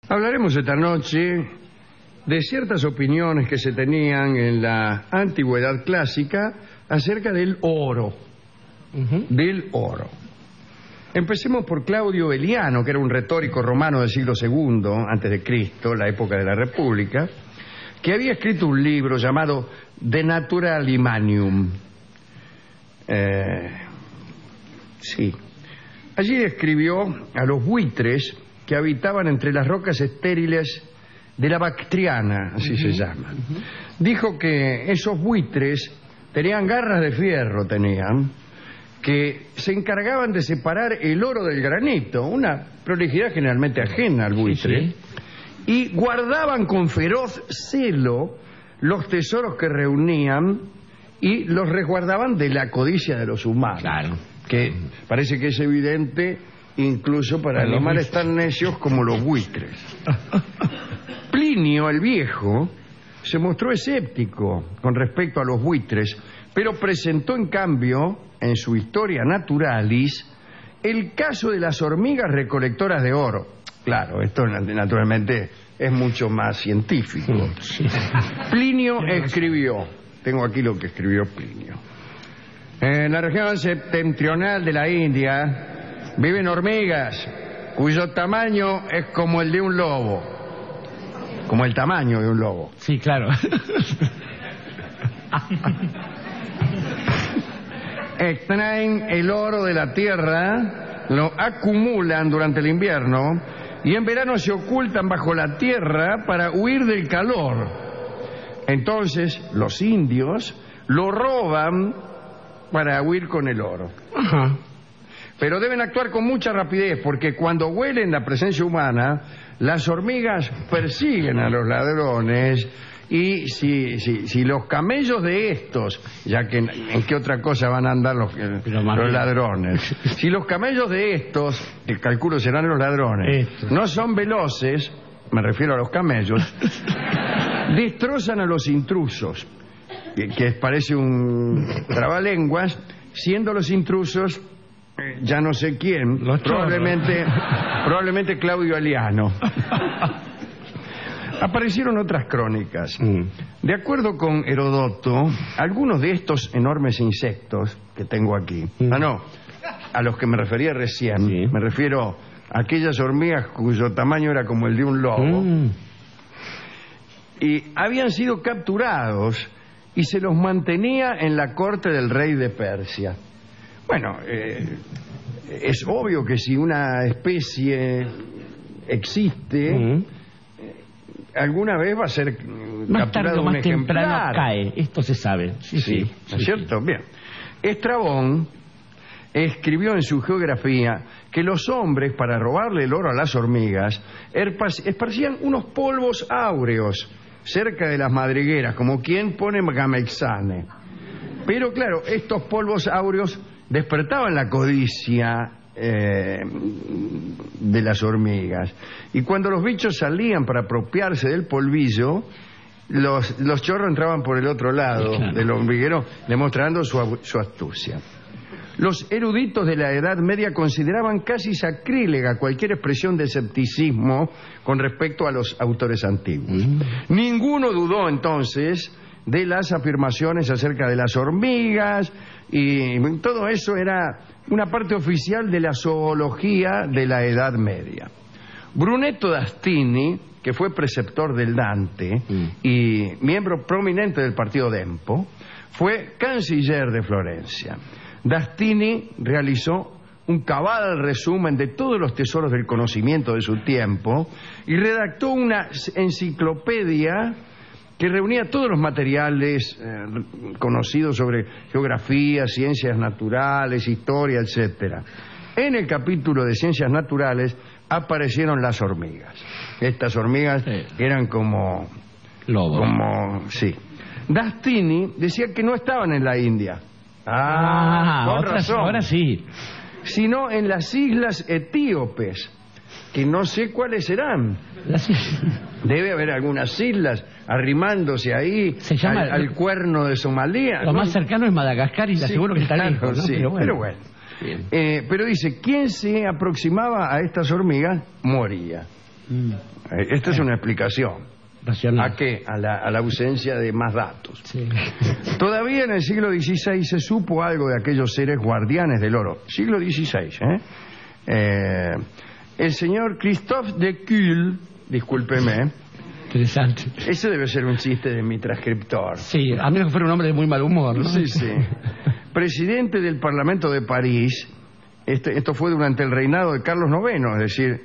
Hablaremos esta noche de ciertas opiniones que se tenían en la antigüedad clásica acerca del oro. Del oro. Empecemos por Claudio Eliano, que era un retórico romano del siglo II antes de Cristo, la época de la República, que había escrito un libro llamado De Natura Animalium. Sí. Allí describió a los buitres que habitaban entre las rocas estériles de la Bactriana, así se llama. Dijo que esos buitres tenían garras de fierro, que se encargaban de separar el oro del granito, una prolijidad generalmente ajena al buitre, y guardaban con feroz celo los tesoros que reunían y los resguardaban de la codicia de los humanos. Claro. Que parece que es evidente incluso para animales tan necios como los buitres. Plinio el Viejo se mostró escéptico con respecto a los buitres, pero presentó en cambio en su Historia Naturalis el caso de las hormigas recolectoras de oro. Claro, esto naturalmente es mucho más científico. Plinio escribió, tengo aquí lo que escribió Plinio. En la región septentrional de la India viven hormigas cuyo tamaño es como el de un lobo. Como el tamaño de un lobo. Sí, claro. Extraen el oro de la tierra, lo acumulan durante el invierno y en verano se ocultan bajo la tierra para huir del calor. Entonces los indios lo roban para huir con el oro. Pero deben actuar con mucha rapidez porque cuando huelen la presencia humana, las hormigas persiguen a los ladrones. Y si los camellos de estos, ya que en qué otra cosa van a andar los ladrones, si los camellos de estos, que calculo serán los ladrones, no son veloces, me refiero a los camellos, destrozan a los intrusos, que parece un trabalenguas, siendo los intrusos ya no sé quién, probablemente Claudio Eliano. Aparecieron otras crónicas. De acuerdo con Herodoto, algunos de estos enormes insectos que tengo aquí, a los que me refería recién, me refiero a aquellas hormigas cuyo tamaño era como el de un lobo, y habían sido capturados y se los mantenía en la corte del rey de Persia. Bueno, es obvio que si una especie existe, alguna vez va a ser capturado un ejemplar. Cae, esto se sabe. Sí, ¿no es cierto? Bien. Estrabón escribió en su geografía que los hombres, para robarle el oro a las hormigas, esparcían unos polvos áureos cerca de las madrigueras, como quien pone gamexane. Pero claro, estos polvos áureos despertaban la codicia de las hormigas, y cuando los bichos salían para apropiarse del polvillo, los chorros entraban por el otro lado del hormiguero, demostrando su astucia. Los eruditos de la Edad Media consideraban casi sacrílega cualquier expresión de escepticismo con respecto a los autores antiguos. Ninguno dudó entonces de las afirmaciones acerca de las hormigas, y todo eso era una parte oficial de la zoología de la Edad Media. Brunetto d'Astini, que fue preceptor del Dante y miembro prominente del partido Dempo, fue canciller de Florencia. D'Astini realizó un cabal resumen de todos los tesoros del conocimiento de su tiempo y redactó una enciclopedia que reunía todos los materiales conocidos sobre geografía, ciencias naturales, historia, etc. En el capítulo de ciencias naturales aparecieron las hormigas. Estas hormigas eran como lobo. D'Astini decía que no estaban en la India. Con razón. Ahora sí. Sino en las islas etíopes, que no sé cuáles serán. Debe haber algunas islas arrimándose ahí al cuerno de Somalia. Lo más cercano es Madagascar y te aseguro que está lejos, ¿no? Sí, pero bueno. Pero dice, quien se aproximaba a estas hormigas moría. Esta es una explicación. Racional. ¿A qué? A la ausencia de más datos. Sí. Todavía en el siglo XVI se supo algo de aquellos seres guardianes del oro. Siglo XVI, el señor Christophe de Cuille, discúlpeme. Interesante. Ese debe ser un chiste de mi transcriptor. Sí, a menos que fuera un hombre de muy mal humor, ¿no? Sí, sí. Presidente del Parlamento de París. Esto fue durante el reinado de Carlos IX, es decir,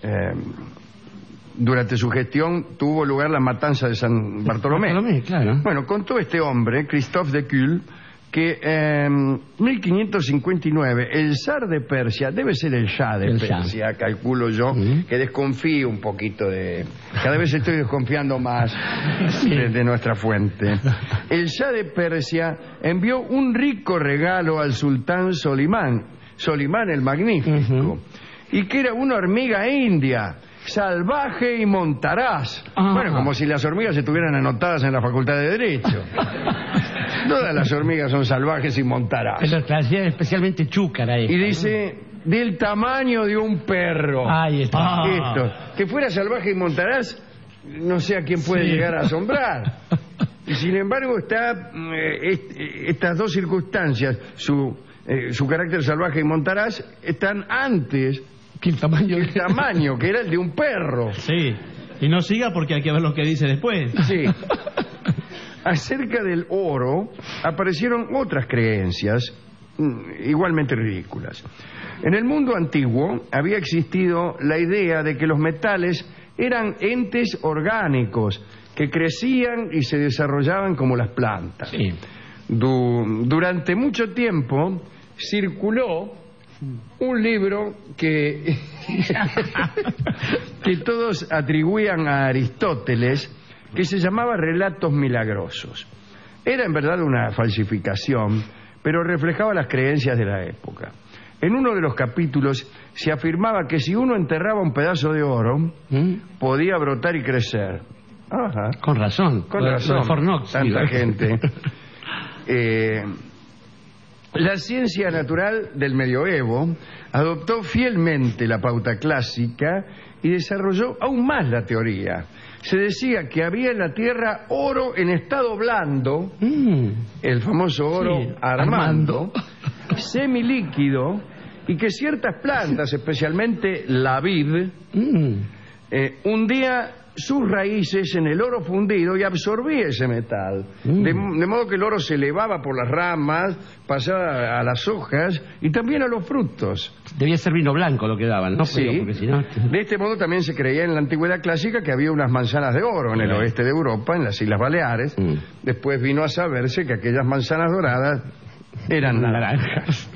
durante su gestión tuvo lugar la matanza de San Bartolomé. Claro. Bueno, contó este hombre, Christophe de Cuille, que en 1559 el zar de Persia, debe ser el Shah de Persia, calculo yo, que desconfío un poquito de... Cada vez estoy desconfiando más de nuestra fuente. El Shah de Persia envió un rico regalo al sultán Solimán el Magnífico, y que era una hormiga india, salvaje y montaraz. Bueno, como si las hormigas estuvieran anotadas en la Facultad de Derecho. Todas las hormigas son salvajes y montaraz. Pero hacía especialmente chúcara esta, y dice, ¿no? Del tamaño de un perro. Ahí está. Esto. Que fuera salvaje y montaraz, no sé a quién puede llegar a asombrar. Y sin embargo está estas dos circunstancias, su carácter salvaje y montaraz, están antes que el tamaño, que era el de un perro. Sí, y no siga porque hay que ver lo que dice después. Sí. Acerca del oro aparecieron otras creencias igualmente ridículas. En el mundo antiguo había existido la idea de que los metales eran entes orgánicos que crecían y se desarrollaban como las plantas. Sí. Durante mucho tiempo circuló un libro que todos atribuían a Aristóteles, que se llamaba Relatos Milagrosos. Era en verdad una falsificación, pero reflejaba las creencias de la época. En uno de los capítulos se afirmaba que si uno enterraba un pedazo de oro, podía brotar y crecer. Ajá. Con razón. Con razón. Fornox, tanta gente. La ciencia natural del medioevo adoptó fielmente la pauta clásica y desarrolló aún más la teoría. Se decía que había en la Tierra oro en estado blando, el famoso oro sí, Armando, semilíquido, y que ciertas plantas, especialmente la vid, hundía sus raíces en el oro fundido y absorbía ese metal. De modo que el oro se elevaba por las ramas, pasaba a las hojas y también a los frutos. Debía ser vino blanco lo que daban, ¿no? Sí. Porque si no... De este modo también se creía en la antigüedad clásica que había unas manzanas de oro en el oeste de Europa, en las Islas Baleares. Después vino a saberse que aquellas manzanas doradas eran naranjas.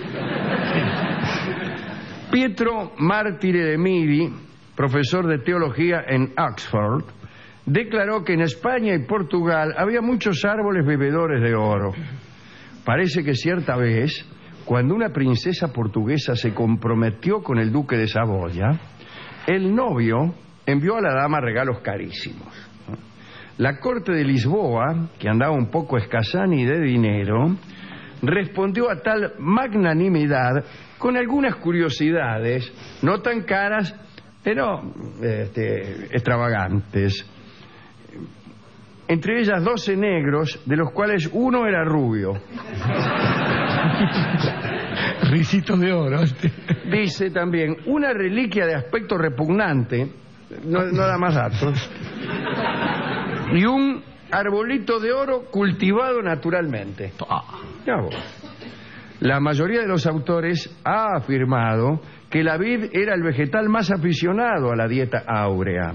Pietro Mártire de Midi, profesor de teología en Oxford, declaró que en España y Portugal había muchos árboles bebedores de oro. Parece que cierta vez, cuando una princesa portuguesa se comprometió con el duque de Saboya, el novio envió a la dama regalos carísimos. La corte de Lisboa, que andaba un poco escasani de dinero, respondió a tal magnanimidad con algunas curiosidades, no tan caras, pero extravagantes. Entre ellas 12 negros, de los cuales uno era rubio. Ricitos de oro. Dice también, una reliquia de aspecto repugnante, no da más datos, y un arbolito de oro cultivado naturalmente. Ya vos. La mayoría de los autores ha afirmado que la vid era el vegetal más aficionado a la dieta áurea.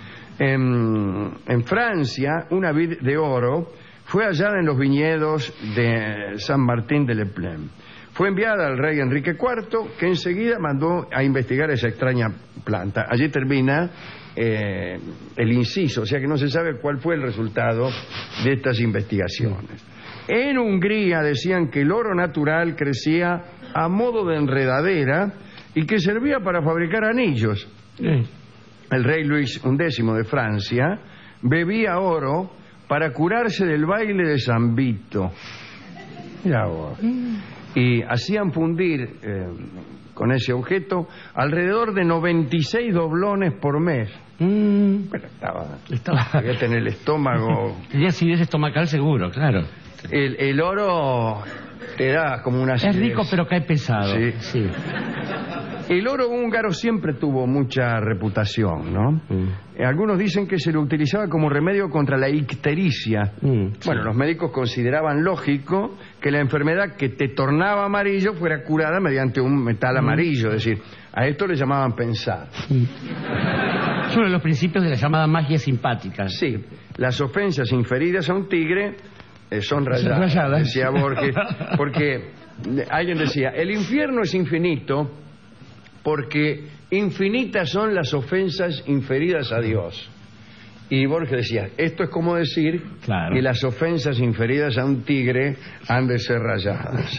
En Francia, una vid de oro fue hallada en los viñedos de San Martín de Le Plain. Fue enviada al rey Enrique IV, que enseguida mandó a investigar esa extraña planta. Allí termina el inciso, o sea que no se sabe cuál fue el resultado de estas investigaciones. En Hungría decían que el oro natural crecía a modo de enredadera y que servía para fabricar anillos. El rey Luis XI de Francia bebía oro para curarse del baile de San Vito. Mirá vos. Y hacían fundir con ese objeto alrededor de 96 doblones por mes. Bueno, había tener el estómago. Tenía acidez estomacal seguro, claro. El oro te da como una acidez. Es rico pero cae pesado. Sí. El oro húngaro siempre tuvo mucha reputación, ¿no? Algunos dicen que se lo utilizaba como remedio contra la ictericia. Bueno, los médicos consideraban lógico que la enfermedad que te tornaba amarillo fuera curada mediante un metal amarillo. Es decir, a esto le llamaban pensar. Es uno de los principios de la llamada magia simpática. Sí, las ofensas inferidas a un tigre son rayadas, decía Borges, porque alguien decía, el infierno es infinito porque infinitas son las ofensas inferidas a Dios. Y Borges decía, esto es como decir que las ofensas inferidas a un tigre han de ser rayadas.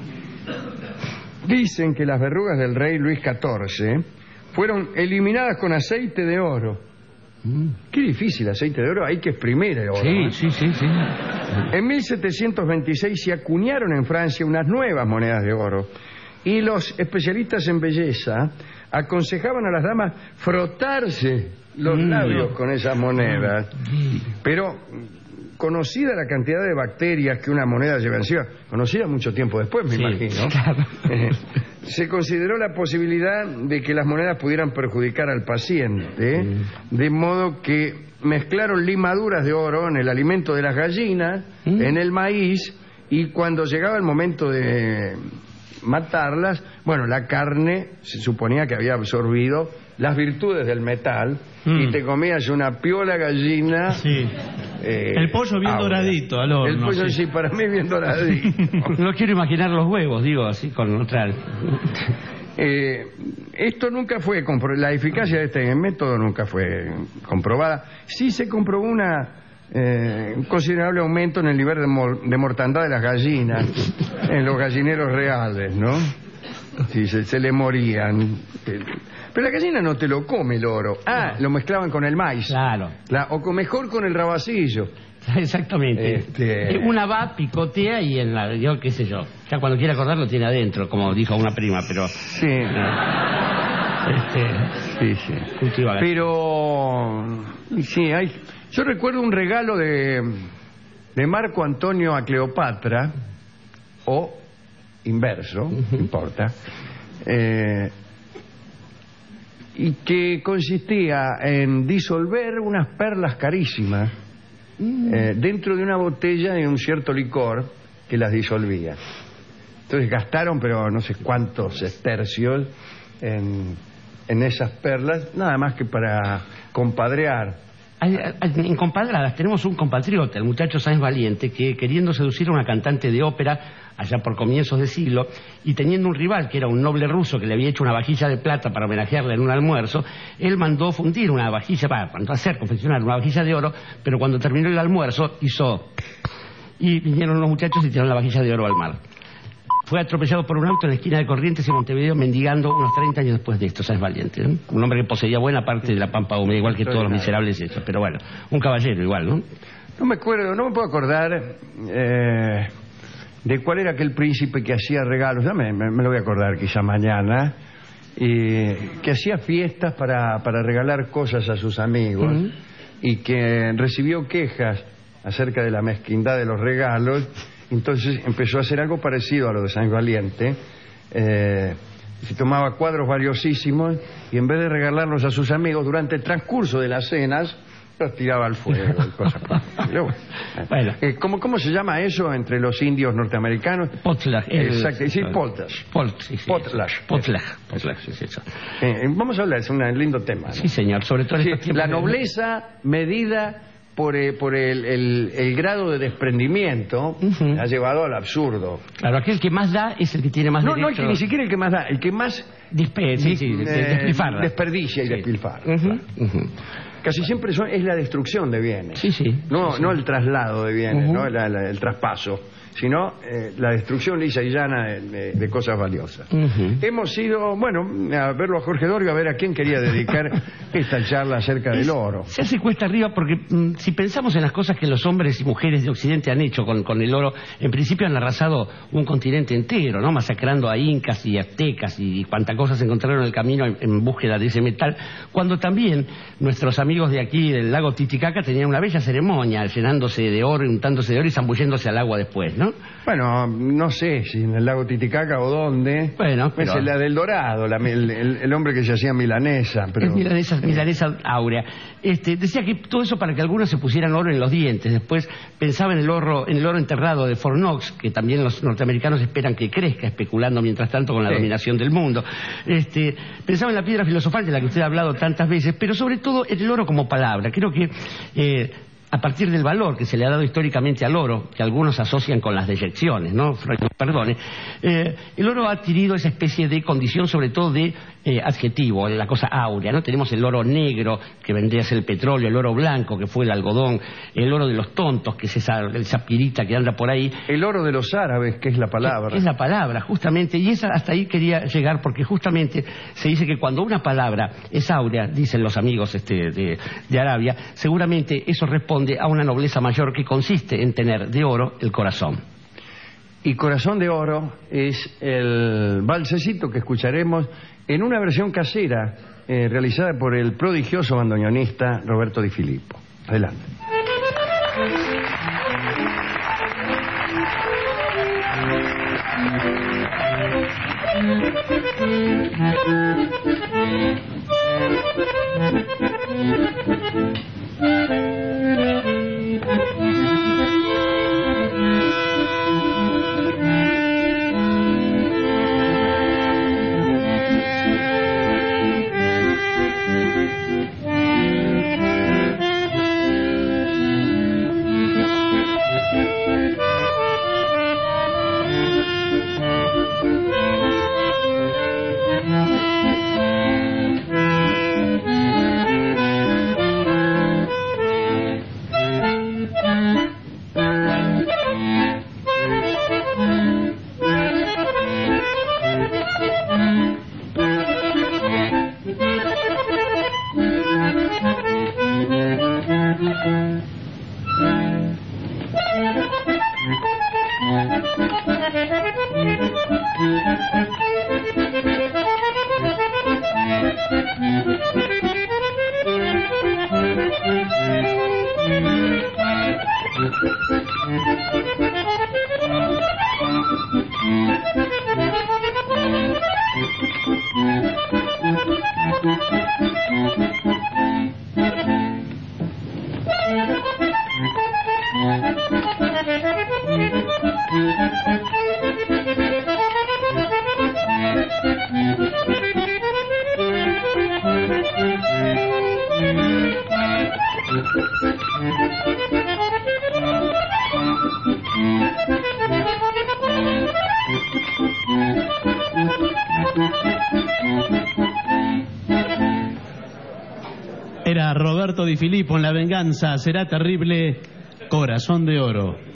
Dicen que las verrugas del rey Luis XIV fueron eliminadas con aceite de oro. Qué difícil, aceite de oro, hay que exprimir el oro. Sí. En 1726 se acuñaron en Francia unas nuevas monedas de oro y los especialistas en belleza aconsejaban a las damas frotarse los labios con esas monedas. Pero conocida la cantidad de bacterias que una moneda lleva encima, conocida mucho tiempo después, me imagino, se consideró la posibilidad de que las monedas pudieran perjudicar al paciente, de modo que mezclaron limaduras de oro en el alimento de las gallinas, en el maíz, y cuando llegaba el momento de matarlas, bueno, la carne se suponía que había absorbido las virtudes del metal y te comías una piola gallina. El pollo bien doradito al horno. El pollo sí, para mí bien doradito. No quiero imaginar los huevos, digo, así con otra. Esto nunca fue la eficacia de este método nunca fue comprobada. Sí se comprobó un considerable aumento en el nivel de mortandad de las gallinas en los gallineros reales, ¿no? Sí, se le morían. Pero la gallina no te lo come el oro. Lo mezclaban con el maíz. Claro. O mejor con el rabacillo. Exactamente. Una va, picotea y yo qué sé yo. Ya cuando quiera acordar lo tiene adentro, como dijo una prima, pero... Sí. Cultiva. Pero... Sí, yo recuerdo un regalo de Marco Antonio a Cleopatra, o inverso, no importa, y que consistía en disolver unas perlas carísimas dentro de una botella de un cierto licor que las disolvía. Entonces gastaron, pero no sé cuántos estercios en esas perlas, nada más que para compadrear. En Compadradas tenemos un compatriota, el muchacho Sáenz Valiente, que queriendo seducir a una cantante de ópera allá por comienzos de siglo, y teniendo un rival que era un noble ruso que le había hecho una vajilla de plata para homenajearla en un almuerzo, él mandó fundir una vajilla, mandó hacer confeccionar una vajilla de oro, pero cuando terminó el almuerzo y vinieron unos muchachos y tiraron la vajilla de oro al mar. Fue atropellado por un auto en la esquina de Corrientes y Montevideo, mendigando unos 30 años después de esto. Sáenz Valiente, ¿no? Un hombre que poseía buena parte de la pampa húmeda, igual que todos los miserables esos, pero bueno, un caballero igual, ¿no? No me puedo acordar de cuál era aquel príncipe que hacía regalos, ya me lo voy a acordar quizá mañana, que hacía fiestas para regalar cosas a sus amigos y que recibió quejas acerca de la mezquindad de los regalos. Entonces empezó a hacer algo parecido a lo de Sáenz Valiente. Se tomaba cuadros valiosísimos y en vez de regalarlos a sus amigos durante el transcurso de las cenas, los tiraba al fuego y cosas por el estilo. ¿Cómo se llama eso entre los indios norteamericanos? Potlatch. Exacto, sí, potlatch. Potlatch, es eso. Vamos a hablar, es un lindo tema, ¿no? Sí, señor, sobre todo en estos tiempos. La nobleza medida por el grado de desprendimiento ha llevado al absurdo. Claro, aquel que más da es el que tiene más derecho. No, ni siquiera el que más da, el que más desperdicia y despilfarra. Desperdicia y despilfarra. casi siempre es la destrucción de bienes. Sí, sí. No el traslado de bienes, no el traspaso, sino la destrucción lisa y llana de cosas valiosas. Hemos ido, bueno, a verlo a Jorge Dorio, a ver a quién quería dedicar esta charla acerca del oro. Se hace cuesta arriba porque si pensamos en las cosas que los hombres y mujeres de Occidente han hecho con el oro, en principio han arrasado un continente entero, ¿no? Masacrando a incas y aztecas y cuanta cosa se encontraron en el camino en búsqueda de ese metal, cuando también nuestros amigos de aquí del lago Titicaca tenían una bella ceremonia, llenándose de oro, untándose de oro y zambulléndose al agua después, ¿no? Bueno, no sé si en el lago Titicaca o dónde. Bueno, pero... Es la del Dorado, el hombre que se hacía milanesa. Pero... Es milanesa áurea. Decía que todo eso para que algunos se pusieran oro en los dientes. Después pensaba en el oro enterrado de Fort Knox, que también los norteamericanos esperan que crezca, especulando mientras tanto con la dominación del mundo. Pensaba en la piedra filosofal de la que usted ha hablado tantas veces, pero sobre todo en el oro como palabra. Creo que a partir del valor que se le ha dado históricamente al oro, que algunos asocian con las deyecciones, ¿no? Freud nos perdone, el oro ha adquirido esa especie de condición, sobre todo de adjetivo, la cosa áurea, ¿no? Tenemos el oro negro, que vendría a ser el petróleo, el oro blanco, que fue el algodón, el oro de los tontos, que es esa pirita que anda por ahí. El oro de los árabes, que es la palabra. Es la palabra, justamente, y hasta ahí quería llegar, porque justamente se dice que cuando una palabra es áurea, dicen los amigos de Arabia, seguramente eso responde a una nobleza mayor que consiste en tener de oro el corazón. Y Corazón de Oro es el valsecito que escucharemos en una versión casera realizada por el prodigioso bandoneonista Roberto Di Filippo. Adelante. Era Roberto Di Filippo en La venganza será terrible, Corazón de Oro.